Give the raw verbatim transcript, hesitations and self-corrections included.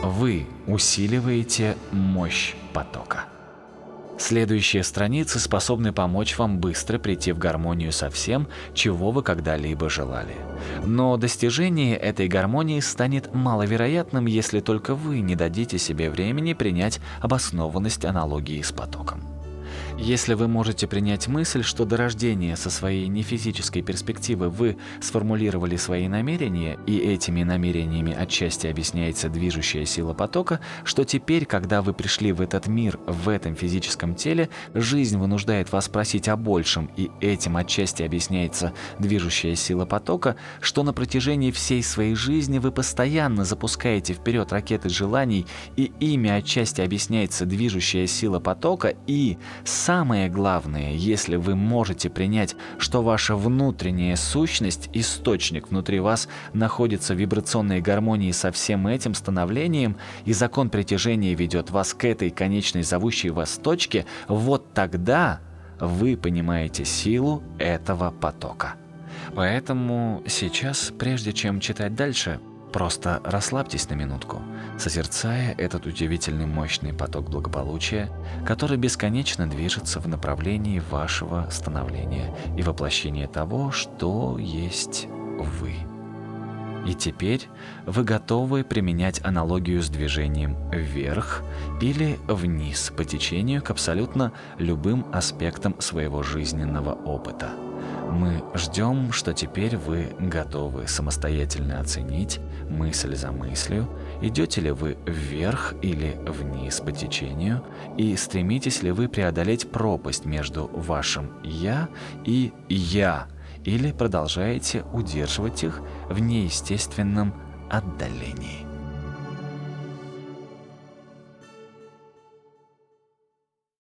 Вы усиливаете мощь потока. Следующие страницы способны помочь вам быстро прийти в гармонию со всем, чего вы когда-либо желали. Но достижение этой гармонии станет маловероятным, если только вы не дадите себе времени принять обоснованность аналогии с потоком. Если вы можете принять мысль, что до рождения со своей нефизической перспективы вы сформулировали свои намерения, и этими намерениями отчасти объясняется движущая сила потока, что теперь, когда вы пришли в этот мир в этом физическом теле, жизнь вынуждает вас просить о большем, и этим отчасти объясняется движущая сила потока, что на протяжении всей своей жизни вы постоянно запускаете вперед ракеты желаний, и ими отчасти объясняется движущая сила потока, и самое главное, если вы можете принять, что ваша внутренняя сущность, источник внутри вас, находится в вибрационной гармонии со всем этим становлением, и закон притяжения ведет вас к этой конечной зовущей вас точке, вот тогда вы понимаете силу этого потока. Поэтому сейчас, прежде чем читать дальше, просто расслабьтесь на минутку, созерцая этот удивительный мощный поток благополучия, который бесконечно движется в направлении вашего становления и воплощения того, что есть вы. И теперь вы готовы применять аналогию с движением вверх или вниз по течению к абсолютно любым аспектам своего жизненного опыта. Мы ждем, что теперь вы готовы самостоятельно оценить мысль за мыслью, идете ли вы вверх или вниз по течению, и стремитесь ли вы преодолеть пропасть между вашим «я» и «я», или продолжаете удерживать их в неестественном отдалении.